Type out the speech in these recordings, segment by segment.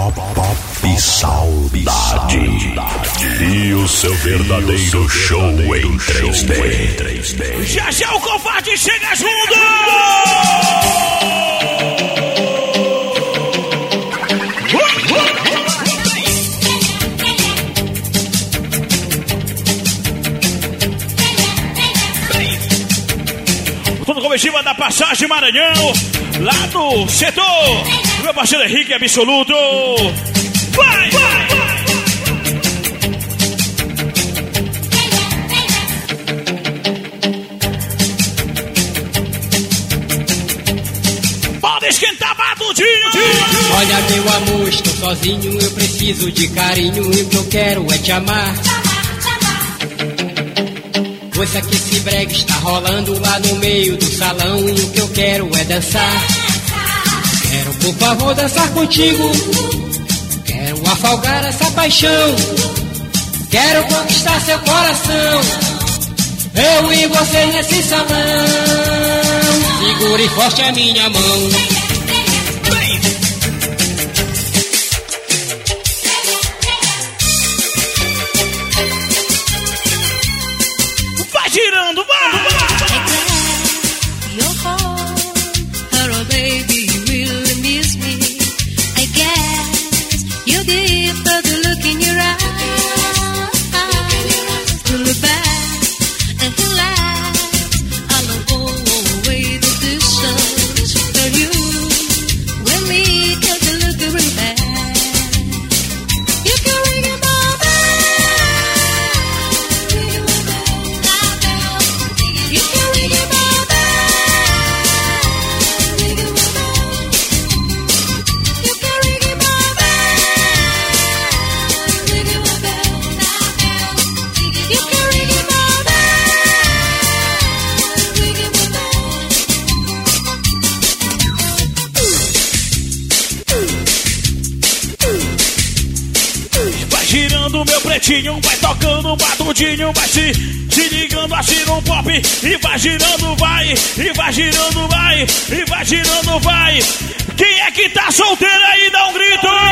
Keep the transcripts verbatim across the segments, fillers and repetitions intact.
Pop, pop e saudade. E o seu verdadeiro show em três D. Já já o covarde chega junto! Tudo coletiva da Passagem Maranhão, lá do setor. Meu parceiro Henrique Absoluto. Vai, vai, vai. Pode esquentar batudinho. Olha, meu amor, estou sozinho, eu preciso de carinho e o que eu quero é te amar. Moça que esse brega está rolando lá no meio do salão e o que eu quero é dançar. Quero, por favor, dançar contigo. Quero afogar essa paixão. Quero conquistar seu coração. Eu e você nesse salão. Segure forte a minha mão. Vai girando, vai! Vai tocando um batudinho, vai se, se ligando assim no pop. E vai girando, vai, e vai girando, vai, e vai girando, vai. Quem é que tá solteiro aí, dá um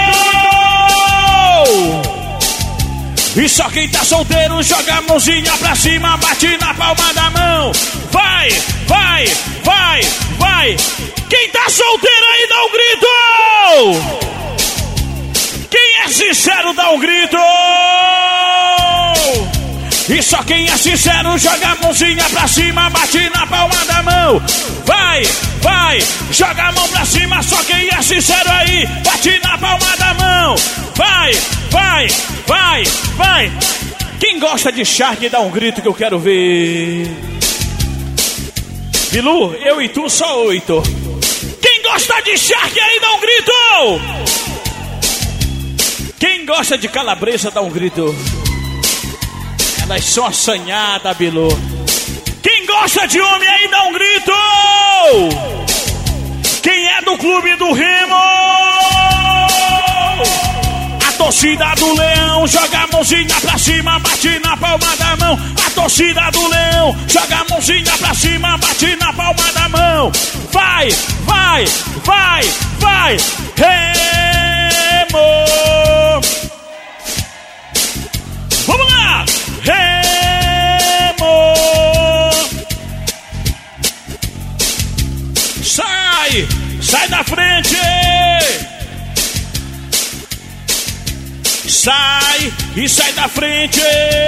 grito! E só quem tá solteiro joga a mãozinha pra cima, bate na palma da mão. Vai, vai, vai, vai. Quem tá solteiro aí, dá um grito! Quem é sincero, dá um grito! E só quem é sincero joga a mãozinha pra cima, bate na palma da mão. Vai, vai, joga a mão pra cima, só quem é sincero aí, bate na palma da mão. Vai, vai, vai, vai. Quem gosta de Shark dá um grito que eu quero ver. Bilu, eu e tu só oito. Quem gosta de Shark aí dá um grito. Quem gosta de calabresa dá um grito. Elas são assanhadas, Bilu. Quem gosta de homem aí dá um grito. Quem é do clube do Remo? A torcida do Leão joga a mãozinha pra cima, bate na palma da mão. A torcida do Leão joga a mãozinha pra cima, bate na palma da mão. Vai, vai, vai, vai. Remo. Vamos lá! Remo! Sai! Sai da frente! Sai e sai da frente!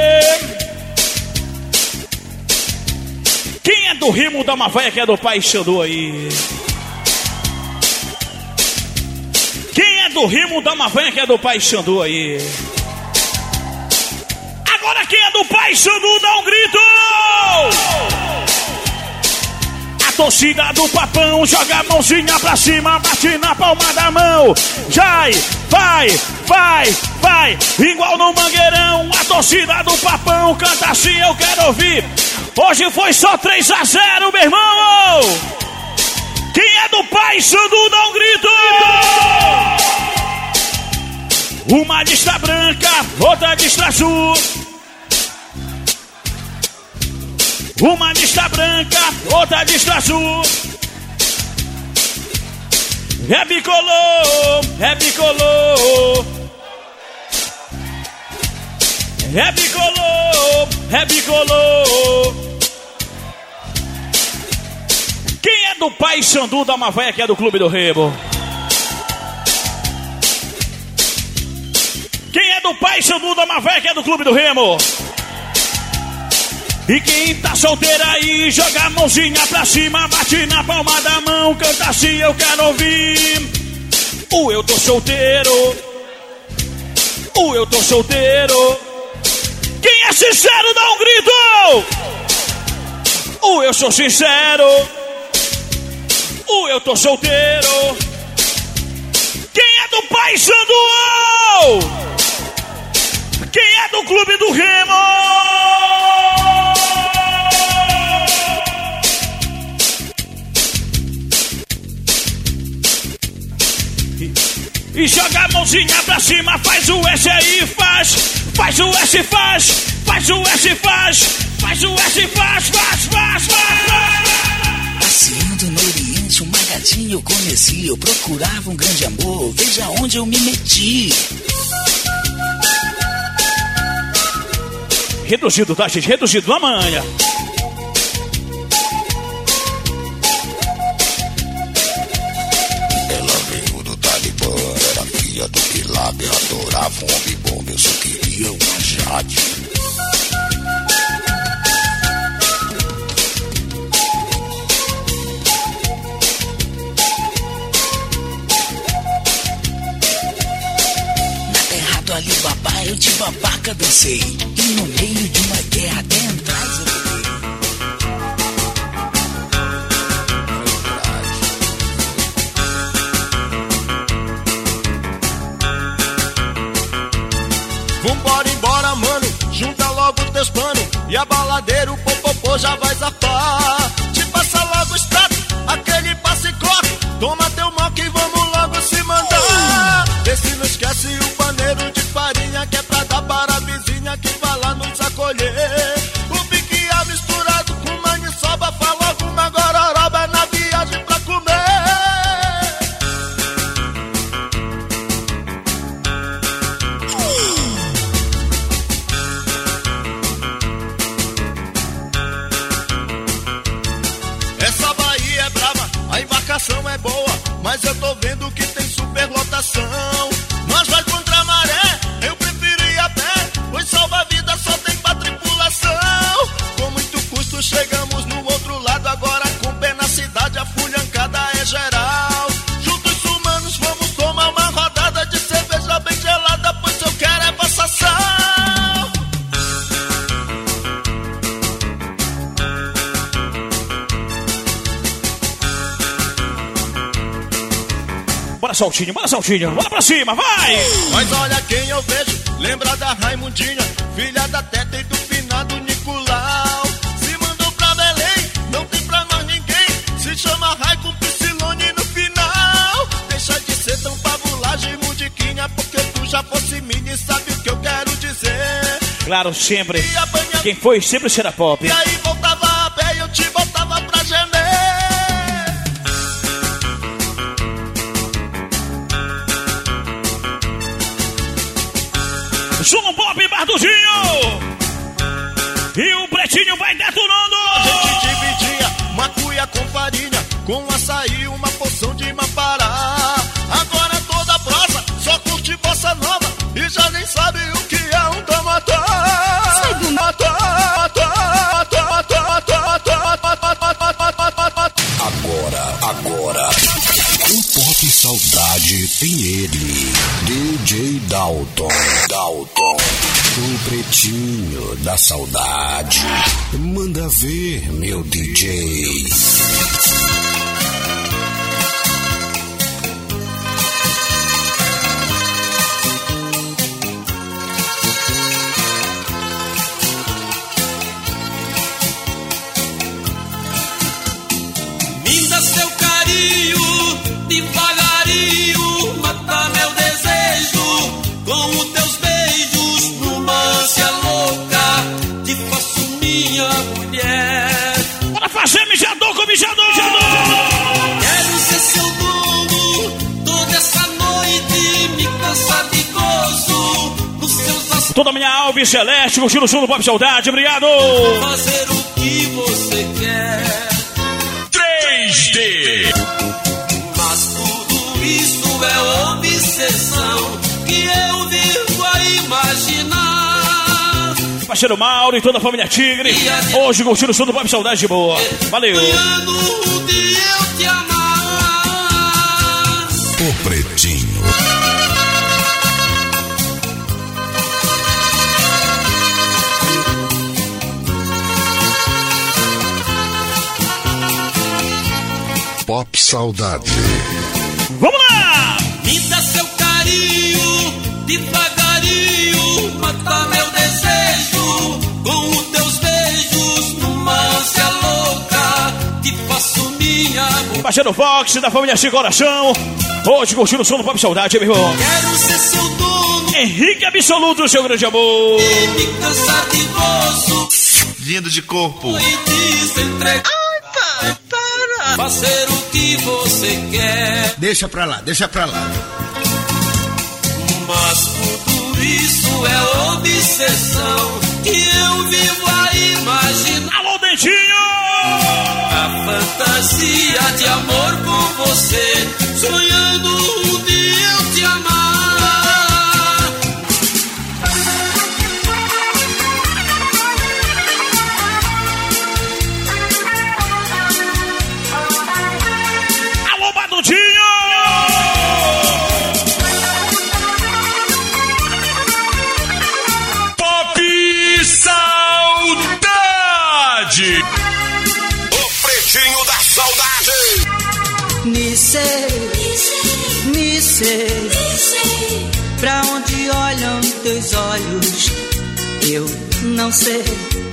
Quem é do Remo dá uma vaia que é do Pai Xandu aí? Quem é do Remo dá uma vaia que é do Pai Xandu aí? Agora quem é do Pai Xandu dá um grito! A torcida do Papão joga a mãozinha pra cima, bate na palma da mão. Vai, vai, vai, vai. Igual no Mangueirão, a torcida do Papão canta assim, eu quero ouvir. Hoje foi só três a zero, meu irmão! Quem é do Pai Xandu dá um grito! Uma lista branca, outra lista azul. Uma lista branca, outra lista azul. É bicolor, é bicolor. é bicolor, é bicolor. Quem é do Pai Sandu da Mavéia, que é do Clube do Remo? Quem é do Pai Sandu da Mavéia, que é do Clube do Remo? E quem tá solteiro aí, joga a mãozinha pra cima, bate na palma da mão, canta assim, eu quero ouvir. O eu tô solteiro, o eu tô solteiro. Quem é sincero, dá um grito. O eu sou sincero, o eu tô solteiro. Quem é do Pai Sandu? Quem é do Clube do Remo? E joga a mãozinha pra cima, faz o S aí, faz. Faz o S, faz. Faz o S, faz. Faz o S, faz, faz, faz, faz. Passeando no Oriente, uma gatinha eu conheci. Eu procurava um grande amor, veja onde eu me meti. Reduzido, tá, gente? Reduzido, na manhã. Do Pilab, eu adorava um homem bom, eu só queria uma Jade. Na terra do Alibaba eu de babaca dancei, e no meio de uma guerra até atrás eu levei. Vambora, embora, mano, junta logo teus panos e a baladeira, o popopô já vai zafar. Te passa logo o extrato, aquele passe e corre. Toma teu mal que vamos logo se mandar. Vê se não esquece o paneiro de farinha, que é pra dar para a vizinha que vai lá nos acolher. O piquiá misturado com maniçoba, fala alguma gororoba na viagem pra comer. É boa, mas eu tô vendo que tem superlotação. Nós vai contra a maré, eu preferi a pé, pois salva-vida só tem pra tripulação. Com muito custo chegamos no outro lado, agora com pé na cidade a fulhancada é geral. Juntos humanos vamos tomar uma rodada de cerveja bem gelada, pois eu quero é passação. Bora, Saltinho, bora, Saltinho, bora pra cima, vai! Mas olha quem eu vejo, lembra da Raimundinha, filha da Teta e do finado Nicolau. Se mandou pra Belém, não tem pra mais ninguém, se chama Rai com Piscilone no final. Deixa de ser tão pavulagem, Mundiquinha, porque tu já fosse mini, sabe o que eu quero dizer. Claro, sempre, quem foi sempre será pop. E aí voltava a pé e eu te botava pra gemer. Som Pop Barduzinho! E o Pretinho vai detonando! A gente dividia macuia com farinha, com açaí, uma porção de mapará. Agora toda prosa só curte bossa nova e já nem sabe o que é um tomató. Agora, agora, o Pop Saudade tem ele, D J Dalton. Dalton, o Pretinho da Saudade. Manda ver, meu D J. Me dá seu carinho, devagarinho, mata meu desejo com os teus beijos, numa ânsia louca, te faço minha mulher. Bora fazer mijador com mijador, mijador. Toda a minha Alves Celeste, curtindo o som do Pop Saudade, obrigado. Fazer o que você quer. três D. Mas tudo isso é obsessão que eu vivo a imaginar. Parceiro Mauro e toda a família Tigre, hoje curtindo o som do Pop Saudade de boa. Valeu. Sonhando de eu te amar. O Pretinho. Pop Saudade. Vamos lá! Me dá seu carinho, devagarinho, mata meu desejo com os teus beijos, numa ânsia louca, te faço minha boca. Parceiro Fox da família Sem Coração, hoje curtindo o som do Pop Saudade, meu irmão. Quero ser seu dono, Henrique Absoluto, seu grande amor. e me cansar de gozo, Lindo de corpo. e desentregar. Ai, pai, para! Fazer o que você quer. Deixa pra lá, deixa pra lá. Mas tudo isso é obsessão que eu vivo a imaginar. Alô, Dentinho! A fantasia de amor com você, sonhando um dia eu te amar. Alô, Badudinho! Pop Saudade. O Pretinho da Saudade. Me sei, me sei, pra onde olham teus olhos, eu não sei.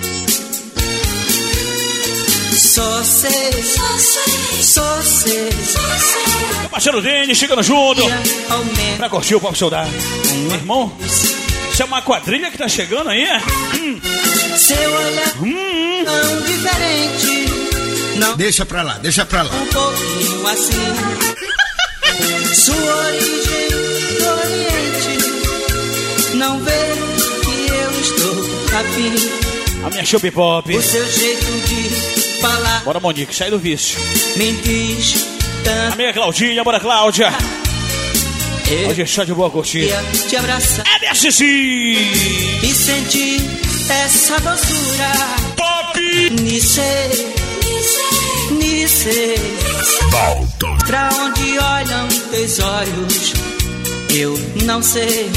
Só sei, só sei, Parceiro Denis, chegando junto ao menos pra curtir o Pop Saudade. Meu irmão, isso é uma quadrilha que tá chegando aí, é? Hum, seu olhar hum, tão diferente, não Deixa pra lá, deixa pra lá. um pouquinho assim. Sua origem do Oriente, não vê que eu estou afim. a minha Chup Pop. O seu jeito de falar Bora, Monique, sai do vício. me diz A tanto. minha Claudinha, bora, Cláudia. Eu Hoje é chá de boa curtir. queria te abraçar É B S C. e sentir essa doçura. Pop Nice, nice, Dalton. pra onde olham teus olhos, eu não sei.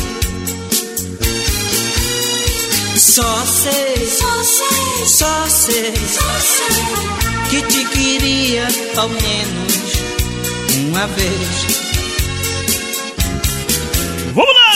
Só sei, só sei, que te queria ao menos uma vez. Vamos lá!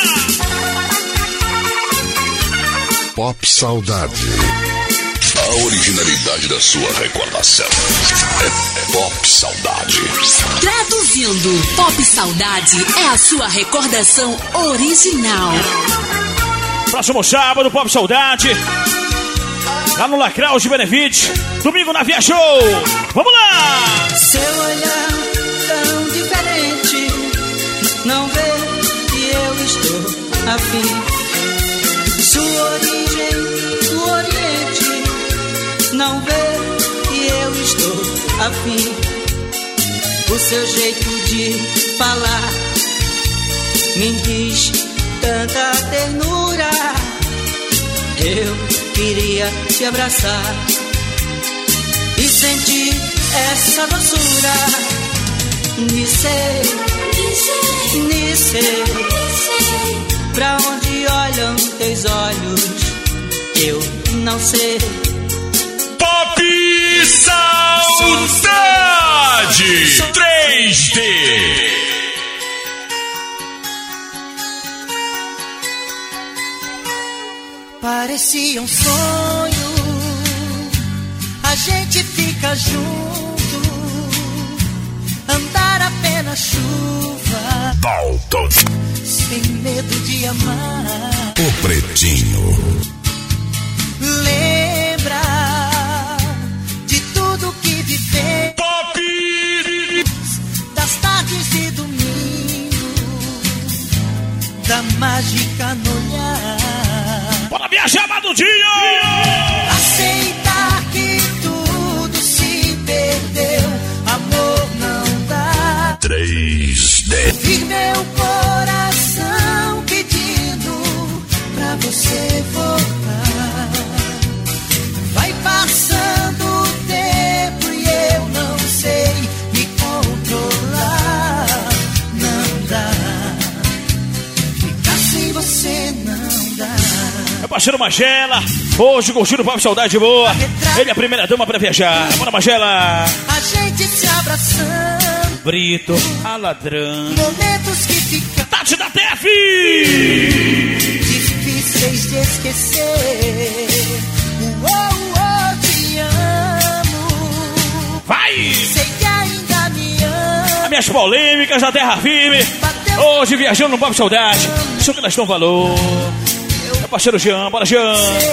Pop Saudade. A originalidade da sua recordação é Pop Saudade. Traduzindo, Pop Saudade é a sua recordação original. Próximo sábado, Pop Saudade. Lá no Lacraus de Benefit. Domingo na Via Show. Vamos lá! Seu olhar tão diferente, não vê que eu estou afim. Sua origem do Oriente, não vê que eu estou afim. O seu jeito de falar me diz tanta ternura. Eu queria te abraçar e sentir essa doçura. Nice, nice, pra onde olham teus olhos, eu não sei. Pop Saudade três D. Parecia um sonho, a gente fica junto, andar apenas chuva, Dalton. sem medo de amar. O Pretinho. Lembra de tudo que viveu, Pop das tardes de domingo, da mágica no olhar. Bora viajar, Badudinho! Aceitar que tudo se perdeu, amor não dá. três D. Ouvir meu coração pedindo pra você voltar. Vai passando o tempo e eu não sei me controlar. Não dá. Ficar sem você não dá. É parceiro Magela, hoje curtindo o Pop Saudade Boa. Ele é a primeira dama pra viajar. Bora, Magela! A gente se abraçando. Brito, a ladrão. Momentos que ficam Tati da T F! difíceis de esquecer. Uou, uou, te amo. Vai! Sei que ainda me ama. As minhas polêmicas da Terra Firme. Hoje viajando no Pop Saudade. Isso que nós dão valor. É parceiro Jean, bora Jean!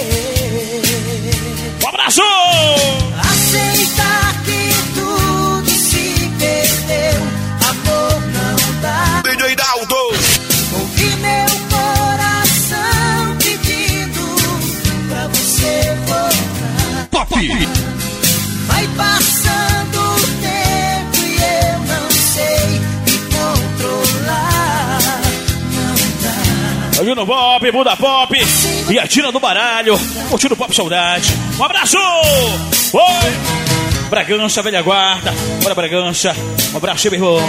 Um abraço! Aceitar que tudo se perdeu, amor não dá. D J Daldo! Ouvir meu coração pedindo pra você voltar. Pop! Vai passando o tempo e eu não sei me controlar. Não dá. Hoje no Pop, Buda Pop e a Tina do Baralho, curtindo o Pop Saudade. Um abraço! Oi! Bragança, velha guarda. Bora, Bragança. Um abraço, meu irmão.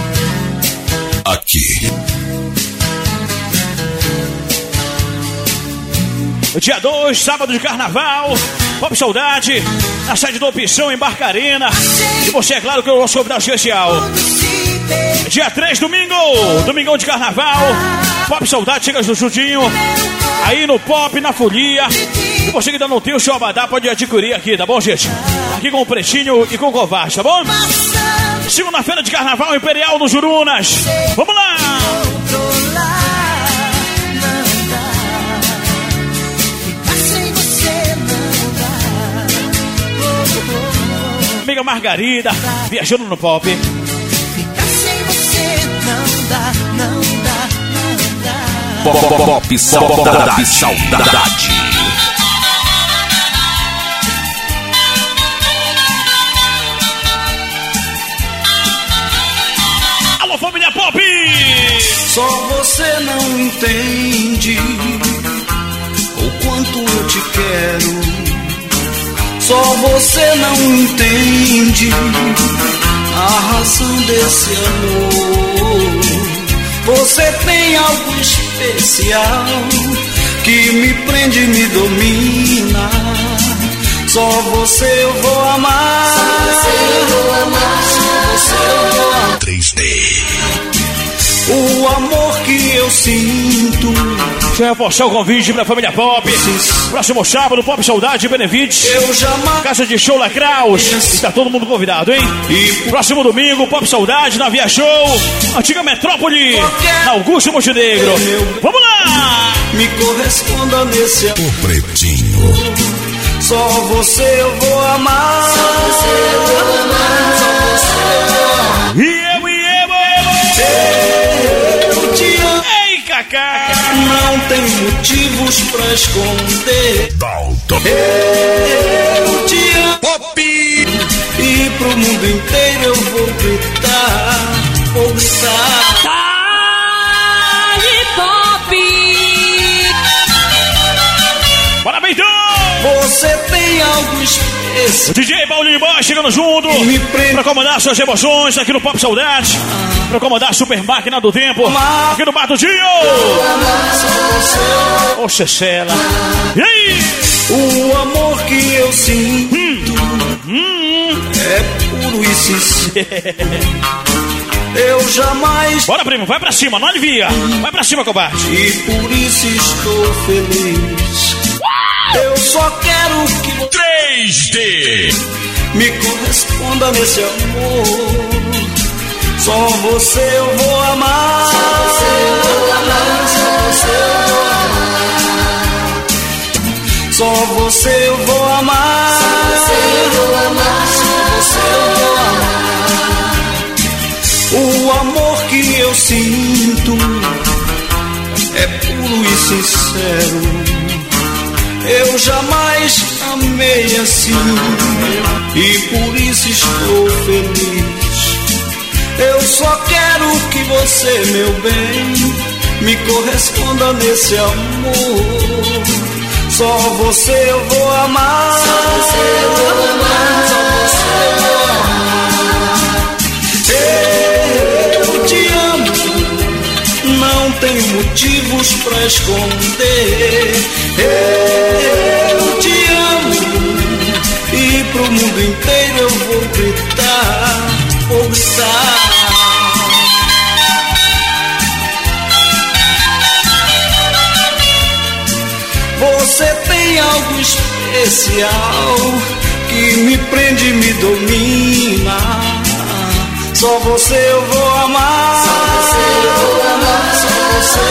Aqui. Dia dois, sábado de carnaval. Pop Saudade, na sede da Opção em Barcarena. E você, é claro, que é o nosso convidado especial. Dia três, domingo. Domingão de carnaval. Pop Saudade, chega no Judinho. Aí no Pop, na Folia. E você que ainda não tem o seu abadá, pode adquirir aqui, tá bom, gente? Aqui com o Pretinho e com o Covarde, tá bom? Segunda-feira de carnaval Imperial no Jurunas. Vamos lá! Amiga Margarida, viajando no Pop. Ficar sem você não dá, não dá, não dá. Pop, pop, saudade, saudade. Alô, família Pop! Só você não entende o quanto eu te quero. Só você não entende a razão desse amor. Você tem algo especial que me prende e me domina. Só você eu vou amar. Só você eu vou amar. Só você eu vou amar. três D. O amor que eu sinto. Deixa eu reforçar o convite pra família Pop. Próximo sábado, Pop Saudade, Benevides. Eu jamais. Casa de Show Lacraus. Está todo mundo convidado, hein? E próximo domingo, Pop Saudade, na Via Show. Antiga Metrópole, na Augusto Montenegro. Vamos lá! Me corresponda nesse amor. O Pretinho. Só você eu vou amar. Só você eu vou amar. Só você eu vou amar. E eu, e eu, eu, eu te amo. Ei, Cacá! Não tem motivos pra esconder. Dalton. Eu te amo. Pop! E pro mundo inteiro eu vou gritar. Vou gritar. Dale Pop! Bora, Beitão! Você tem algo especial. O D J Paulinho Boy chegando junto pra comandar suas emoções aqui no Pop Saudade. Pra comandar a super máquina do tempo aqui no Batudinho. Ô, Cecela. E aí? O amor que eu sinto hum. Hum. é puro e sincero. Eu jamais. Bora, primo, vai pra cima, não alivia. Vai pra cima, covarde. E por isso estou feliz. Eu só quero que três D me corresponda nesse amor. Só você eu vou amar. Só você eu vou amar. Só você eu vou amar. Só você eu vou amar. Só você eu vou amar. Só você eu vou amar. O amor que eu sinto é puro e sincero. Eu jamais amei assim e por isso estou feliz. Eu só quero que você, meu bem, me corresponda nesse amor. Só você eu vou amar. Só você eu vou amar. Só você eu vou amar. Eu te amo. Não tenho motivos pra esconder. Eu te amo. E pro mundo inteiro eu vou gritar, vou gritar. Você tem algo especial que me prende e me domina. Só você eu vou amar. Só você eu vou amar. Só você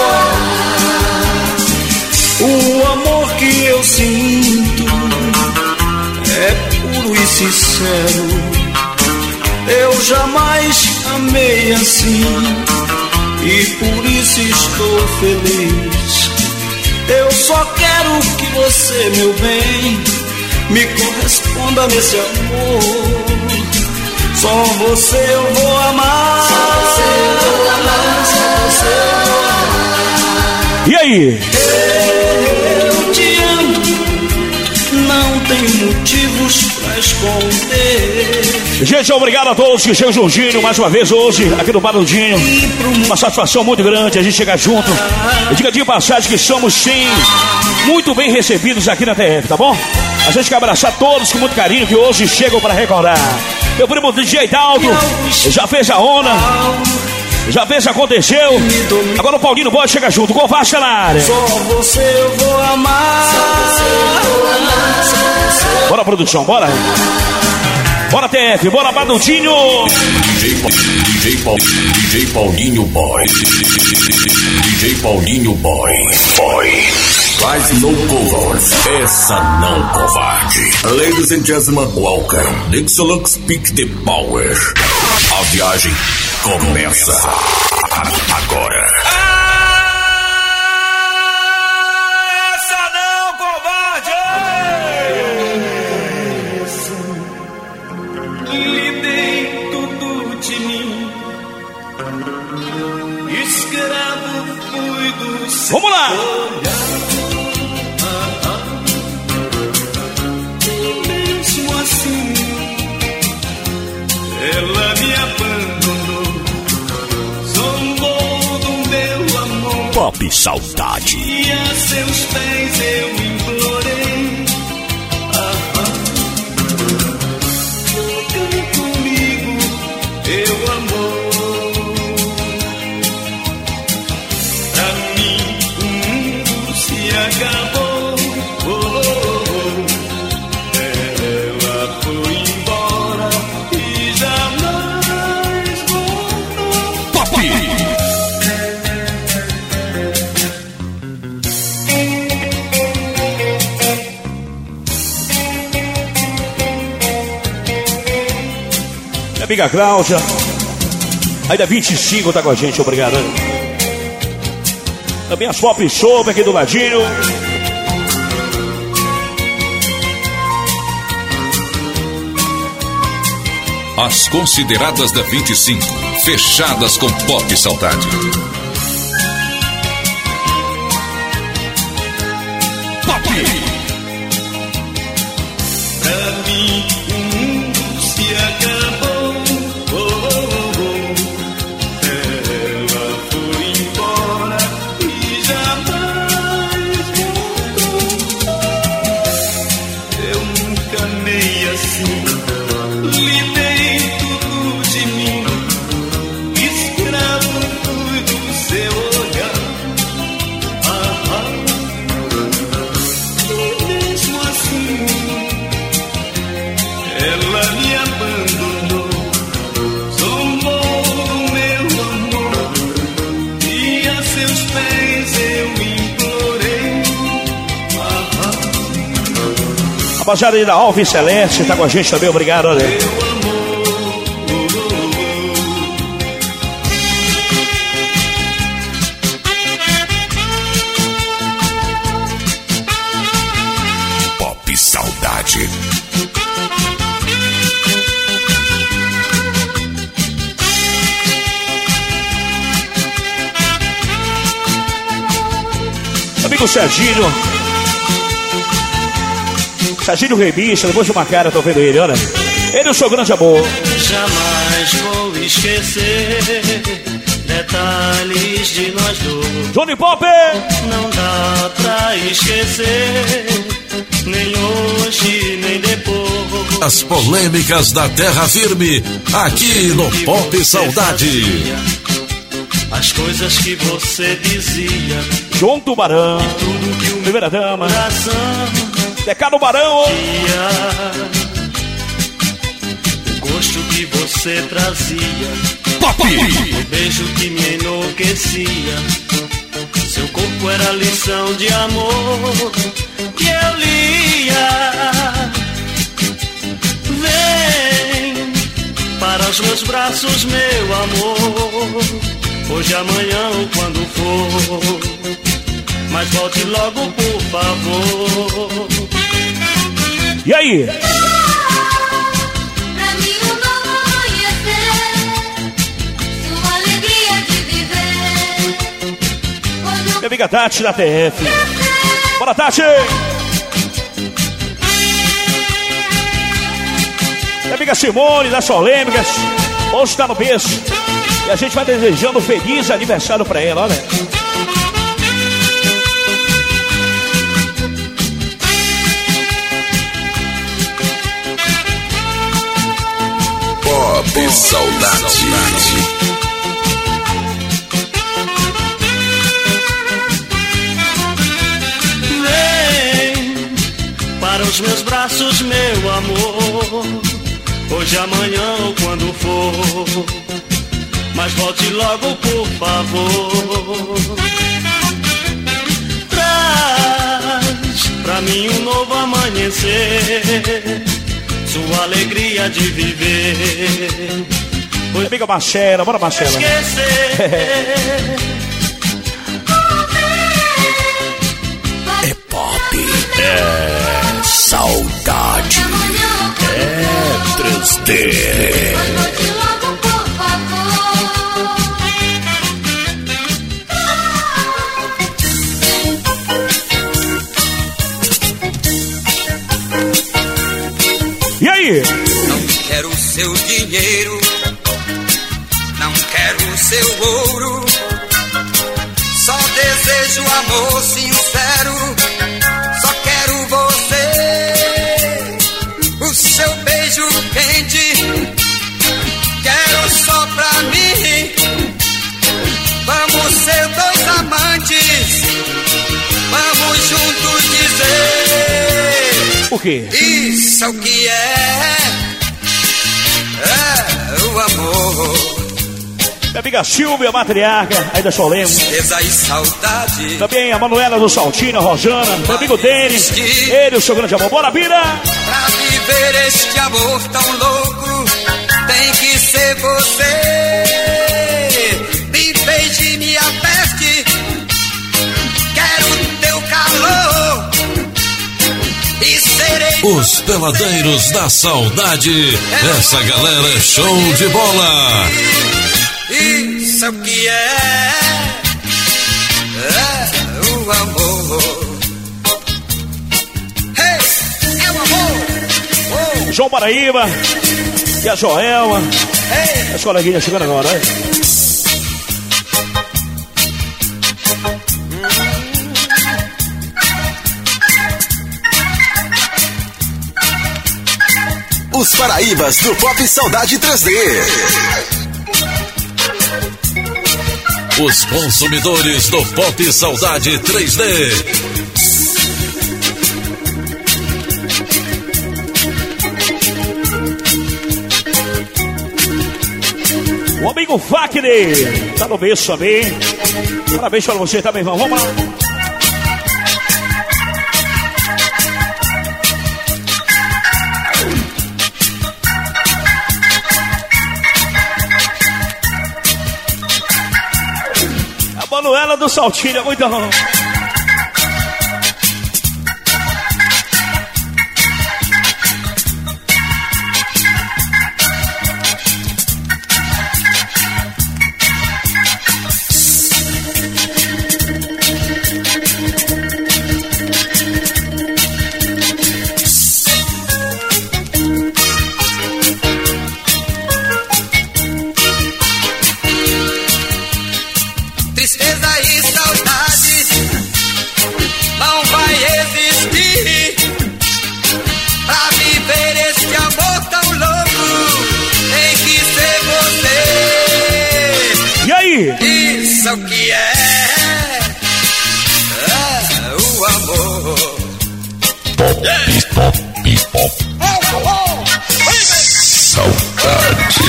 eu vou amar. O amor que eu sinto é puro e sincero. Eu jamais amei assim e por isso estou feliz. Eu só quero que você, meu bem, me corresponda nesse amor. Só você eu vou amar. Só você eu vou amar. Só você eu vou amar. E aí? Eu te amo. Não tenho motivos pra esconder. Gente, obrigado a todos que chegam juntinho mais uma vez hoje aqui no Barudinho. Uma satisfação muito grande a gente chegar junto. Eu digo de passagem que somos sim muito bem recebidos aqui na T F, tá bom? A gente quer abraçar todos com muito carinho que hoje chegam para recordar. Meu primo D J Daldo já fez a onda, já fez, aconteceu. Agora o Paulinho Boy chega junto com o Vasca na área. Só você eu vou amar. Só você eu vou amar. Só você. Bora, produção, bora. Bora, T F, bora, Badudinho. D J, D J, Paul, D J Paulinho Boy. D J Paulinho Boy. Boy. Rise no covers. Essa não covarde. Ladies and gentlemen, welcome. Dixolux Peak the Power. A viagem começa agora. Vamos lá! Mesmo assim, ela me abandonou. Zombou do meu amor. Pop Saudade. E a seus pés eu implorei. Ah, ah. Fica comigo, meu amor. Acabou, oh, oh, oh. Ela foi embora e jamais voltou. Pop! Minha amiga Cláudia, ainda vinte e cinco tá com a gente, obrigado. Também as Pop Shop aqui do ladinho. As consideradas da vinte e cinco, fechadas com Pop Saudade. Pop! Pra mim o mundo se acabou. Oh, oh, oh. Ela foi embora e jamais voltou. Eu nunca amei assim. Lidei tudo de mim. Escravo fui do seu olhar. Ah, ah. E mesmo assim, ela me abandonou. Zombou do meu amor. E a seus pés eu implorei. Ah, ah. Rapaziada aí da Alves Celeste tá com a gente também, obrigado, olha. Saudade. Amigo Serginho. Serginho Remista, depois de uma cara, tô vendo ele, olha. Ele é o seu grande amor. Jamais vou esquecer detalhes de nós dois. Johnny Pop! Não dá pra esquecer, nem hoje, nem depois. As polêmicas da Terra Firme, aqui no Pop Saudade. As coisas que você dizia. João Tubarão, tudo que o primeira dama, Decado Barão. O gosto que você trazia. Pop! O beijo que me enlouquecia. Seu corpo era lição de amor que eu lia. Vem para os meus braços, meu amor. Hoje, amanhã ou quando for, mas volte logo, por favor. E aí? Pra mim um novo amanhecer, sua alegria de viver. Minha amiga Tati da T F. Bora, Tati! Minha amiga Simone das Polêmicas. Hoje tá no berço. E a gente vai desejando um feliz aniversário pra ela, olha. Pop Saudade. Vem para os meus braços, meu amor. Hoje, amanhã ou quando for, mas volte logo, por favor. Traz pra mim um novo amanhecer, sua alegria de viver. Oi, amiga Marcela, bora Marcela. Esquecer. É pop, é saudade, é três D. E aí? Não quero seu dinheiro, não quero seu ouro, só desejo amor sincero, só quero você, o seu beijo quente, quero só pra mim. Vamos ser dois amantes, vamos juntos dizer o quê? Isso é o que é, é o amor. Minha amiga Silvia, matriarca, aí da Solemo. Tristeza e saudade. Também a Manuela do Saltinho, a Rosana. Meu amigo Denis, ele, o seu grande amor. Bora, Bira! Pra viver este amor tão louco, tem que ser você. Me beije, me aperte, quero teu calor. E serei Os peladeiros da saudade. Essa galera é show de bola. Isso é o que é, é o amor. Hey, é o amor. Oh. João Paraíba e a Joelma. Hey. As coleguinhas chegando agora, hein? Os Paraíbas do Pop Saudade três D. Os consumidores do Pop Saudade três D. O amigo Fagner tá no berço também. Parabéns para você também, irmão. Vamos lá. A Manuela do Saltinho é muito bom. Saudade.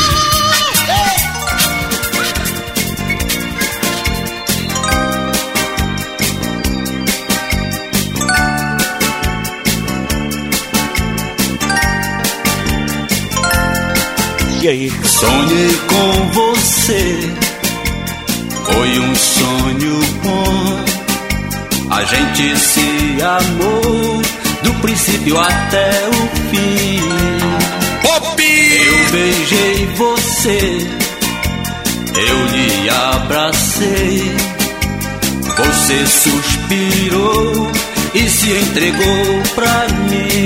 E aí? Sonhei com você, foi um sonho bom. A gente se amou do princípio até o fim. Pop! Eu beijei você, eu lhe abracei. Você suspirou e se entregou pra mim.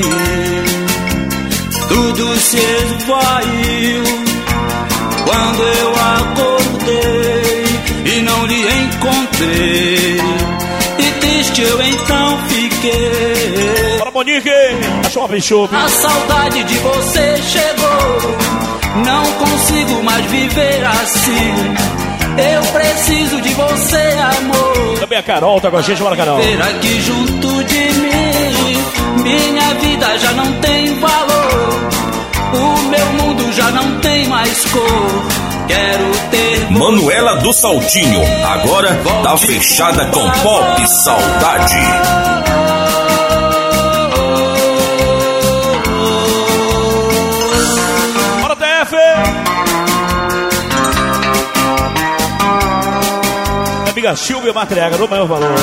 Tudo se esvaiu quando eu acordei e não lhe encontrei. E triste eu então fiquei. Bora, Monique! A Shopping Shopping. A saudade de você chegou, não consigo mais viver assim. Eu preciso de você, amor. Também a Carol tá com a gente, bora, Carol. Ver aqui junto de mim, minha vida já não tem valor. O meu mundo já não tem mais cor. Quero ter... Manuela do Saltinho, agora tá fechada com Pop Saudade. Bora, T F! Amiga Silvia Matriaga, do maior valor.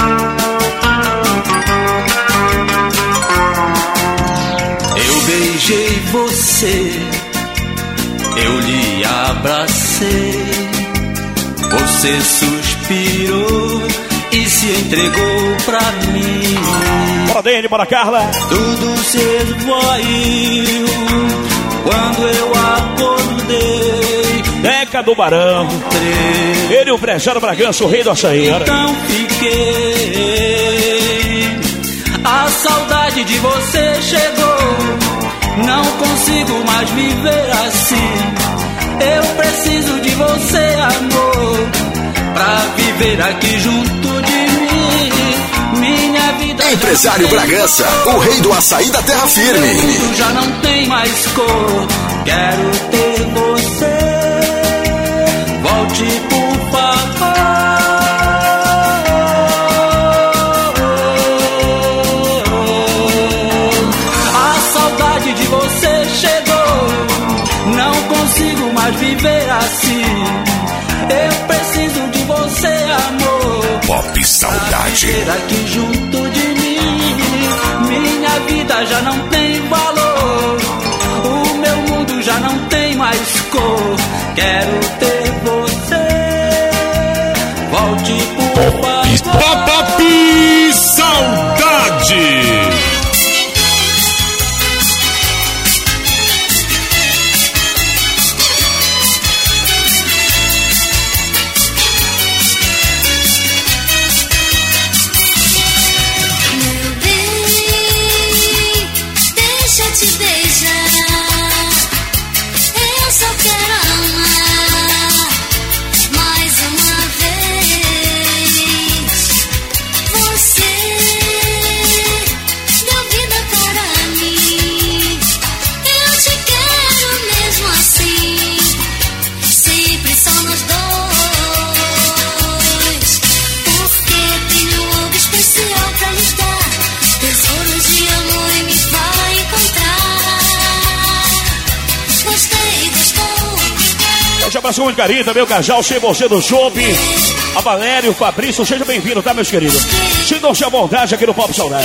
Eu beijei você, eu lhe abracei. Você suspirou e se entregou pra mim. Bora, Dene, bora, Carla. Tudo se esvaiu quando eu acordei. Deca do Barão. Ele e o Brejano Bragança, o rei do açaí. Então fiquei. A saudade de você chegou, não consigo mais viver assim. Eu preciso de você, amor, pra viver aqui junto de mim. Minha vida. Empresário Bragança, o rei do açaí da terra firme. Tudo já não tem mais cor. Quero ter você. Volte, por favor. De você chegou, não consigo mais viver assim. Eu preciso de você, amor. Pop Saudade. Pra aqui junto de mim, minha vida já não tem valor. O meu mundo já não tem mais cor. Quero ter você. Volte, por favor. Pop Saudade. Abraço muito carinho também, o Cajal, sem você do shopping. A Valéria, o Fabrício, seja bem-vindo, tá, meus queridos? Sintam-se à vontade aqui no Pop Saudade.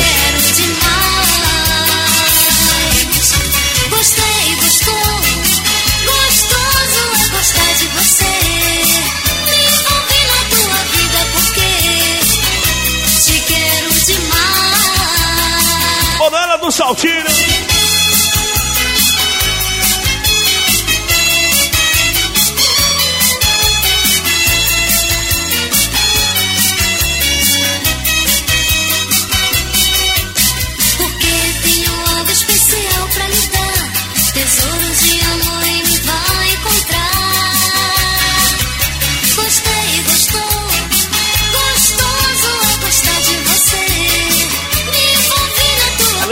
Gostei, gostou, gostoso é gostar de você. Me envolvi na tua vida porque te quero demais. Manuela do Saltinho.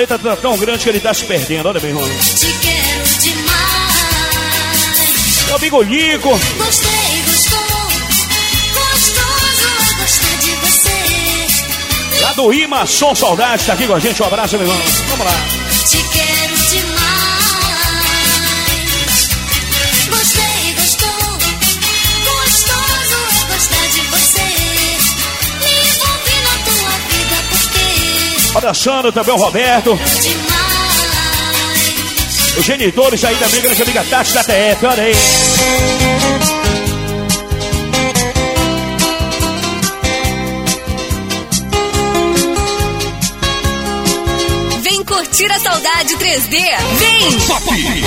letra tá tão grande que ele tá se perdendo. Olha bem, irmão. Te quero demais. Meu amigo Lico. Gostei, gostou. Gostoso é gostar de você. Lá do Ima, Som Saudade, tá aqui com a gente. Um abraço, meu irmão. Vamos lá. Te quero demais. Gostei, gostou. Gostoso é gostar de você. Me envolvi na tua vida porque Abraçando também o Roberto. demais. Os genitores aí da amiga, grande amiga Tati da T F. Olha aí. Vem curtir a saudade três D. Vem! Pop!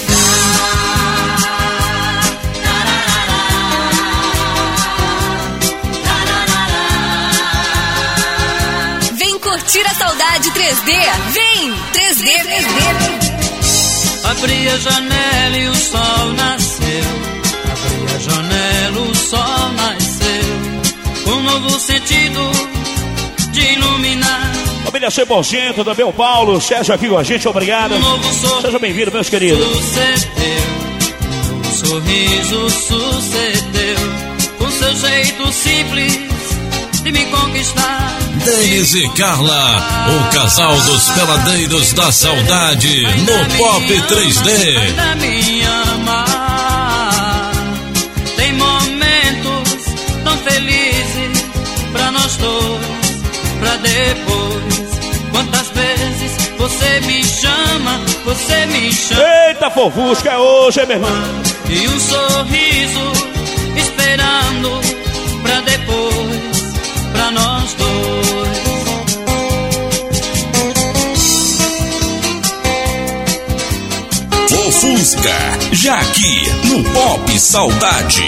Vem curtir a saudade três D. Vem! três D, três D. Abri a janela e o sol nasceu. Abri a janela, o sol nasceu. Um novo sentido de iluminar. Família Cebozinho, também o Paulo, o Sérgio aqui com a gente, obrigado. Seja bem-vindo, meus queridos. Sucedeu, um sorriso sucedeu, com seu jeito simples de me conquistar. Denis e Carla, o casal dos peladeiros da saudade, no Pop três D. Ainda me ama. Tem momentos tão felizes pra nós dois, pra depois. Quantas vezes você me chama, você me chama. Eita, fofusca, é hoje, meu irmão. E um sorriso esperando pra depois, pra nós dois. Fofusca, já aqui no Pop Saudade.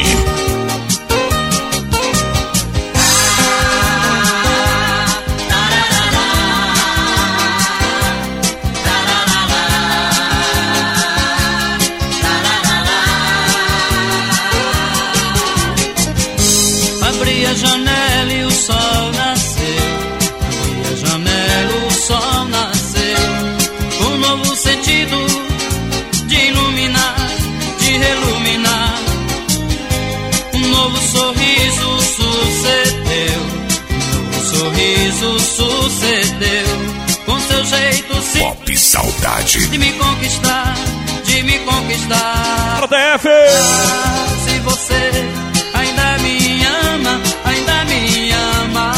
Abri a janela e o sol nasceu. Abri a janela, o sol nasceu. Um novo sentido de iluminar, de reluminar. Um novo sorriso sucedeu. Um novo sorriso sucedeu. Com seu jeito simples Pop Saudade de me conquistar, de me conquistar. T F! Se você ainda me ama, ainda me ama.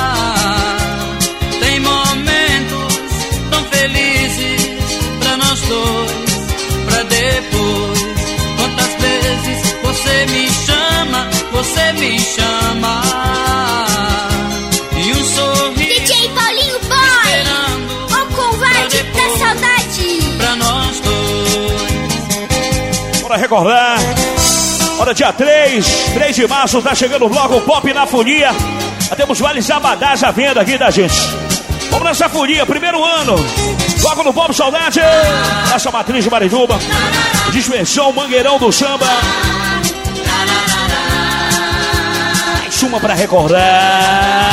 Tem momentos tão felizes pra nós dois, pra depois. Quantas vezes você me chama, você me chama. E um sorriso D J Paulinho Boy, o covarde da saudade. Pra nós dois. Bora recordar. Hora dia três, três de março, tá chegando o bloco Pop na Folia. Temos vários abadás à venda aqui da gente. Vamos nessa folia, primeiro ano. Logo no Pop Saudade. Essa matriz de Marituba. Dimensão Mangueirão do Samba. Mais uma pra recordar.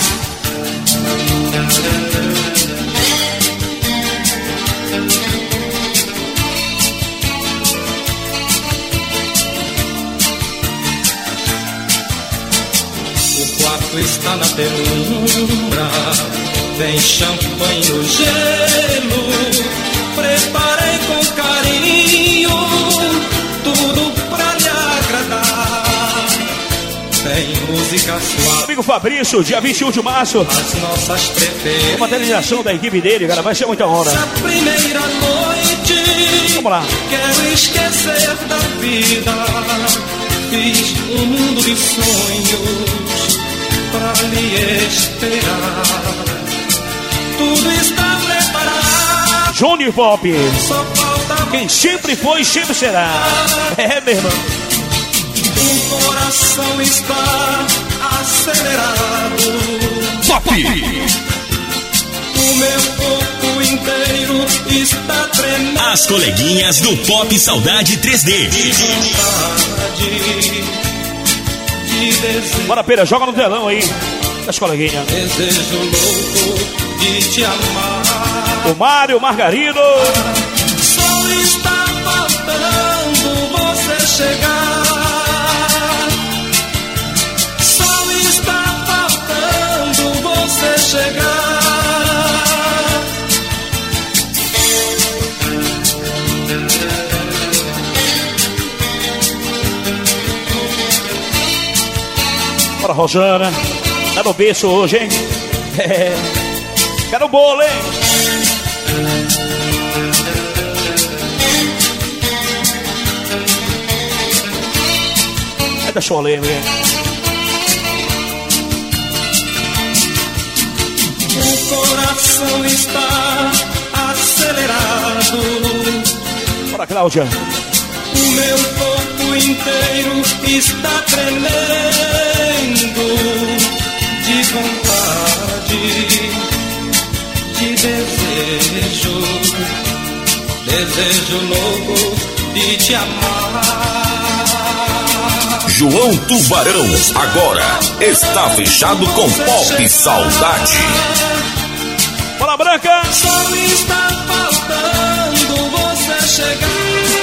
Está na penumbra, tem champanhe no gelo. Preparei com carinho tudo pra lhe agradar. Tem música suave. Amigo Fabrício, dia vinte e um de março. As nossas preferidas. Materialização da equipe dele, cara, vai ser muita hora. Essa primeira noite, vamos lá. Quero esquecer da vida. Fiz um mundo de sonhos pra lhe esperar. Tudo está preparado. Júnior Pop. Só falta quem sempre foi, sempre será. É, meu irmão. O coração está acelerado. Pop. O meu corpo inteiro está tremendo. As coleguinhas do Pop Saudade três D. De vontade, de desejo. Bora, Pera, joga no telão aí. Das coleguinhas. Desejo louco de te amar. O Mário Margarino. Só está faltando você chegar. Só está faltando você chegar. Bora, Rosana. Tá no berço hoje, hein? É. Quero bolo, hein? É da Cholê, hein? O coração está acelerado. Bora, Cláudia. O meu corpo inteiro está tremendo de vontade, de desejo, desejo louco de te amar. João Tubarão, agora está fechado com Pop Saudade. Bola Branca. Só está faltando você chegar.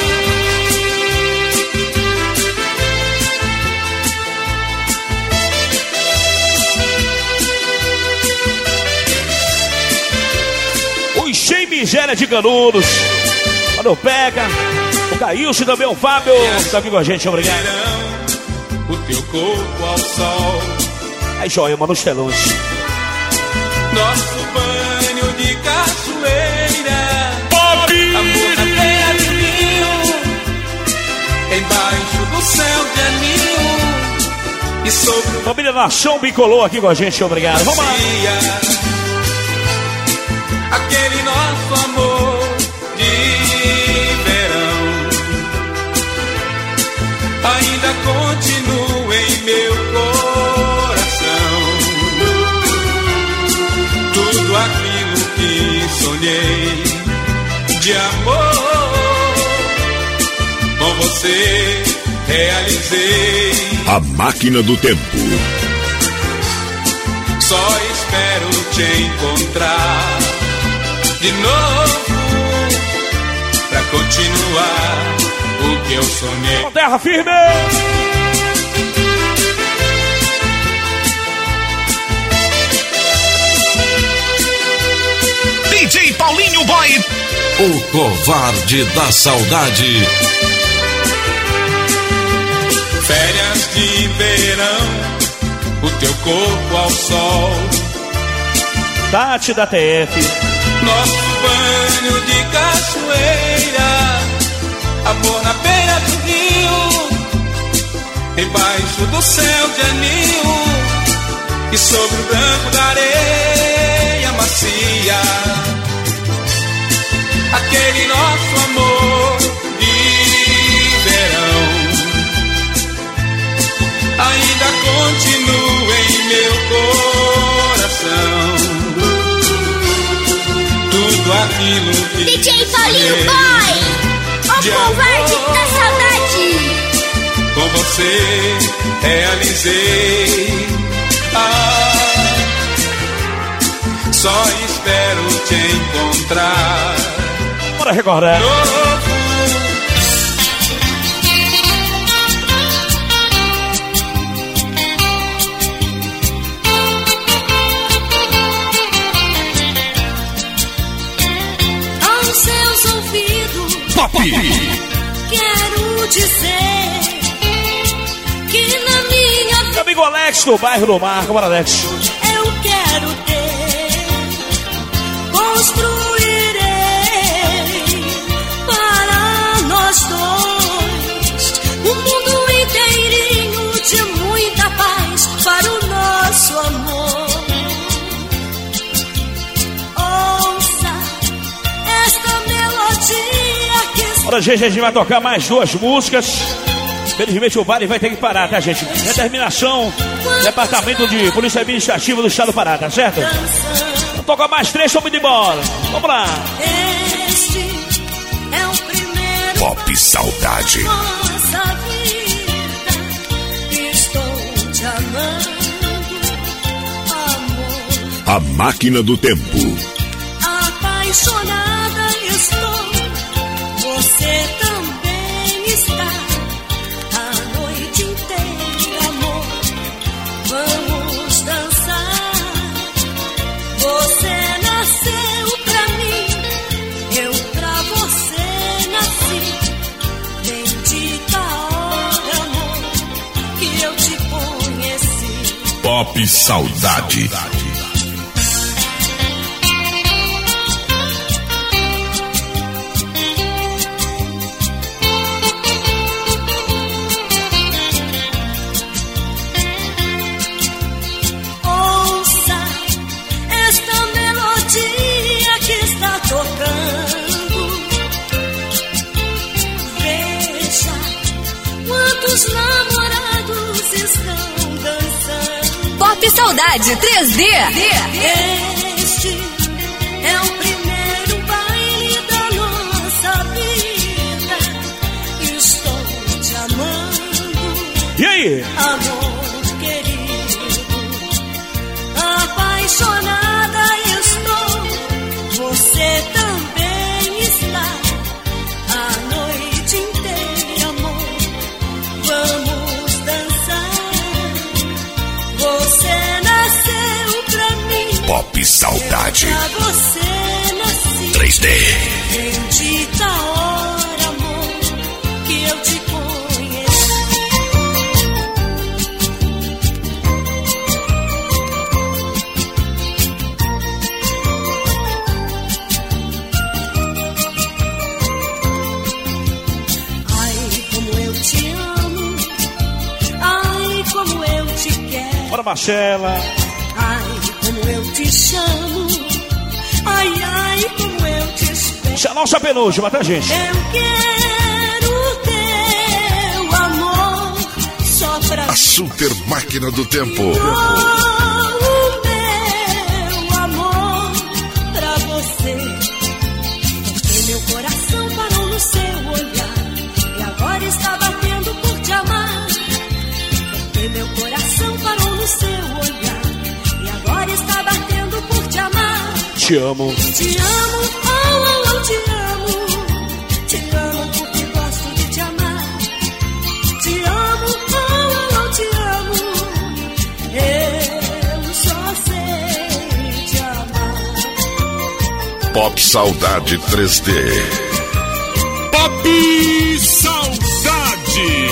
Miséria de Canudos. Olha o Pega, o Caílson também, o Fábio. Tá aqui com a gente, obrigado. O teu corpo ao sol. Aí, joia, mano, os telões. Nosso banho de cachoeira. Pop! Amor na terra de rio. Embaixo do céu de anil. E sobre família Nação Bicolor aqui com a gente, obrigado. Vamos lá. Aquele nosso amor de verão ainda continua em meu coração. Tudo aquilo que sonhei de amor com você realizei. A Máquina do Tempo. Só espero te encontrar de novo, pra continuar o que eu sonhei. Terra firme! D J Paulinho Boy, o covarde da saudade. Férias de verão, o teu corpo ao sol. Tati da T F. Nosso banho de cachoeira, amor na beira do rio, embaixo do céu de anil e sobre o branco da areia macia. Aquele nosso amor de verão ainda continua em meu coração. Tudo aquilo que D J Paulinho Boy, o covarde da saudade. Com você realizei. Ah, só espero te encontrar. Bora recordar. Novo. Pop. Quero dizer que na minha vida, amigo Alex do bairro do Marco, bora Alex. Eu quero ter, construirei para nós dois um mundo inteirinho de muita paz para o nosso amor. Agora, gente, a gente vai tocar mais duas músicas. Felizmente o baile vai ter que parar, tá, gente? Determinação, Departamento de Polícia Administrativa do Estado do Pará, tá certo? Vamos tocar mais três, show de bola. Vamos lá. Este é o primeiro Pop Saudade. nossa vida. Estou te amando A Máquina do Tempo. Apaixonada estou, você também está. A noite inteira, amor, vamos dançar. Você nasceu pra mim, eu pra você nasci. Bendita hora, amor, que eu te conheci. Pop Saudade. Os namorados estão dançando. Pop Saudade três D. Este é o primeiro baile da nossa vida. Estou te amando. E aí? Amor querido, apaixonada estou. Você também está. A noite inteira, amor, vamos dançar. Você nasceu pra mim. Pop Saudade. Eu pra você nasci. três D. Bendita hora, amor, que eu te conheci. Ai, como eu te amo. Ai, como eu te quero. Bora, Marcela. Ai, como eu te chamo. Ai, ai, como eu te espero. Essa é a nossa penúltima, tá, gente? Eu quero teu amor só pra A mim. Super Máquina do Tempo. Oh, o meu amor pra você. Porque meu coração parou no seu olhar e agora está batendo por te amar. Porque meu coração parou no seu olhar e agora está batendo por te amar. Te amo. Te amo, oh, oh, oh, te amo. Te amo porque gosto de te amar. Te amo, oh, oh, oh, te amo. Eu só sei te amar. Pop Saudade três D. Pop Saudade.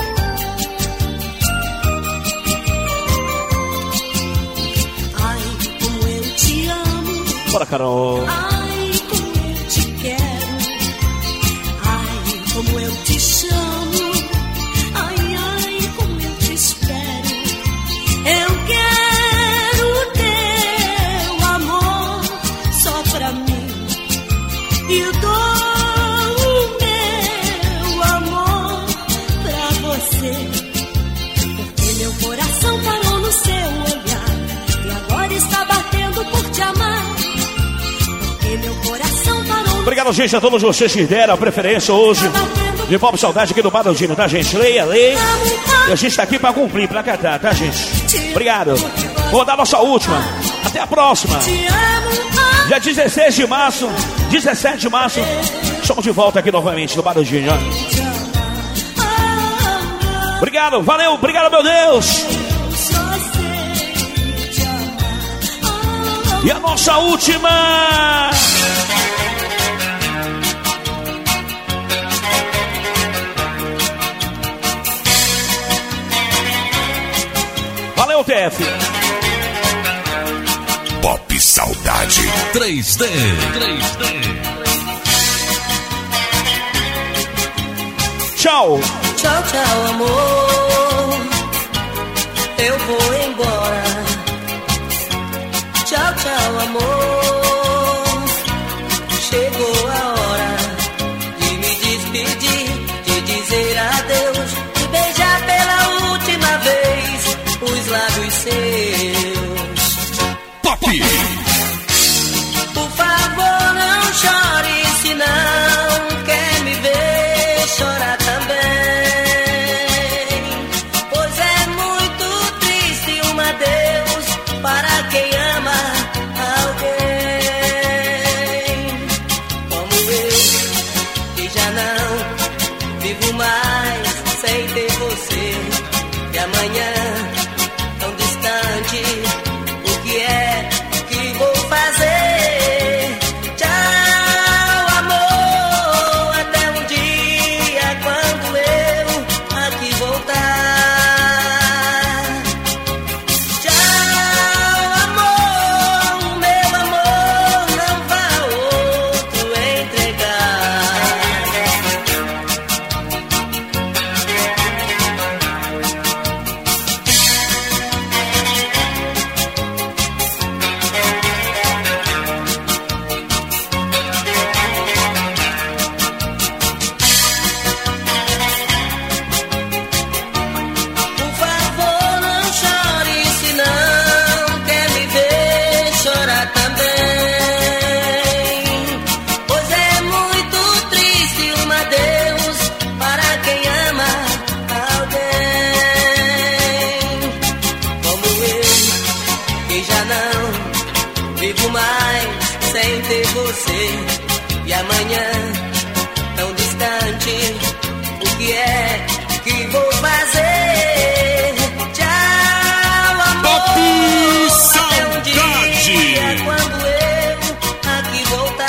Ai, como eu te amo. Bora, Carol. Ai, como eu te quero. Ai, como eu te chamo. Ai, ai, como eu te espero. Eu quero teu amor só pra mim. E dou o meu amor pra você. Porque meu coração parou no seu olhar e agora está batendo por te amar. Porque meu coração parou. Obrigado, gente, a todos vocês que deram a preferência hoje de Pop Saudade aqui do Badaldino, tá, gente? Leia, leia. E a gente tá aqui pra cumprir, pra cantar, tá, gente? Obrigado. Vou dar a nossa última. Até a próxima. Dia dezesseis de março, dezessete de março, estamos de volta aqui novamente no Badaldino, ó. Obrigado, valeu, obrigado, meu Deus. E a nossa última. Valeu, T F. Pop Saudade três D. três D. Tchau. Tchau, tchau, amor. Eu vou embora. Tchau, tchau, amor. Chegou a hora de me despedir, de dizer adeus, de beijar pela última vez os lábios seus. Pop! Por favor, não chore, se não quer me ver chorar também. Pois é muito triste um adeus não vivo mais sem ter você. E amanhã, tão distante, o que é que vou fazer? Tchau, amor. Pop Saudade. Quando eu aqui voltar.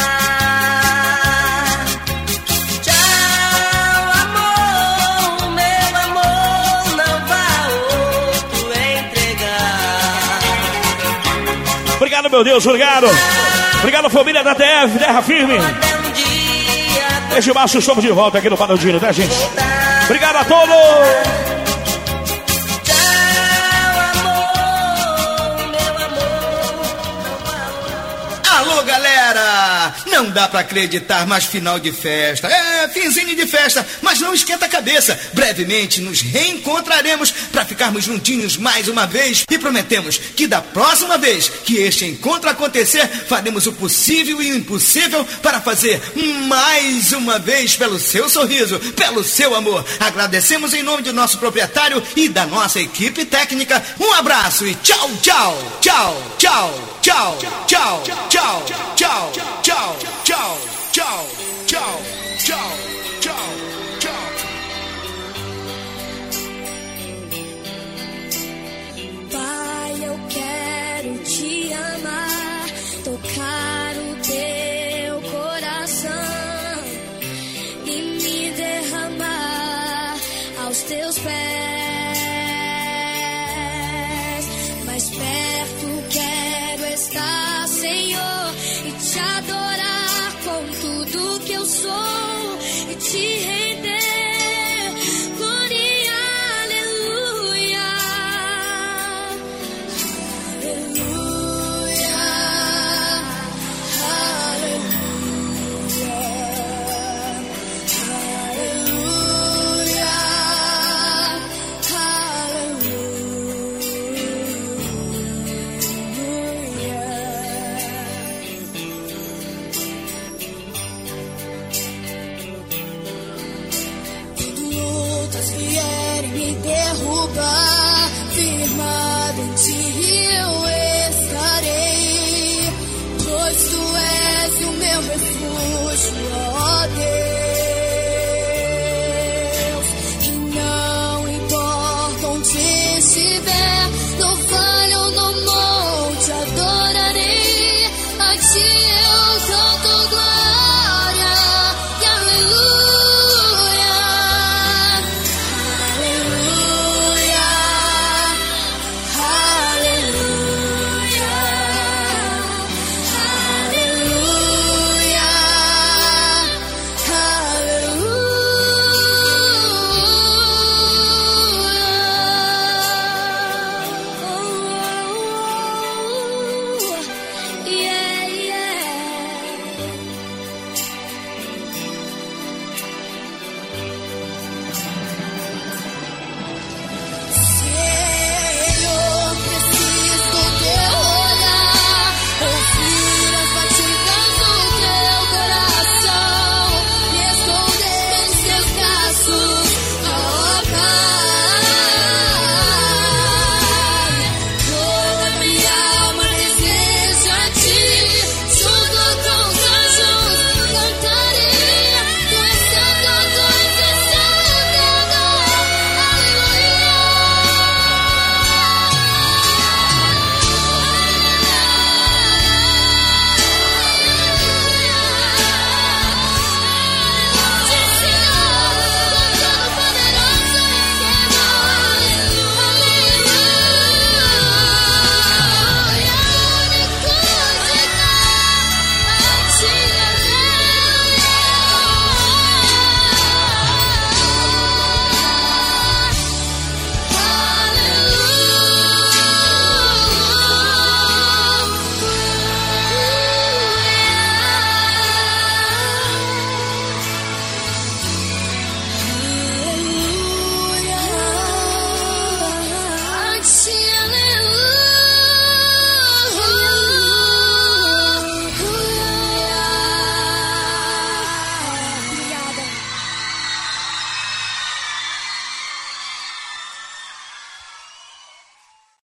Tchau, amor, meu amor, não vá outro entregar. Obrigado, meu Deus, obrigado. Obrigado, família da T F, Terra Firme. Deixa o baixo, estamos de volta aqui no Panodinho, tá, gente? Obrigado a todos. Alô, galera! Não dá pra acreditar, mas final de festa. É, finzinho de festa, mas não esquenta a cabeça. Brevemente nos reencontraremos pra ficarmos juntinhos mais uma vez. E prometemos que da próxima vez que este encontro acontecer, faremos o possível e o impossível para fazer mais uma vez pelo seu sorriso, pelo seu amor. Agradecemos em nome do nosso proprietário e da nossa equipe técnica. Um abraço e tchau, tchau, tchau, tchau. Tchau, tchau, tchau, tchau, tchau, tchau, tchau, tchau, tchau, tchau, tchau. Pai, eu quero te amar, tocar o teu coração e me derramar aos teus pés.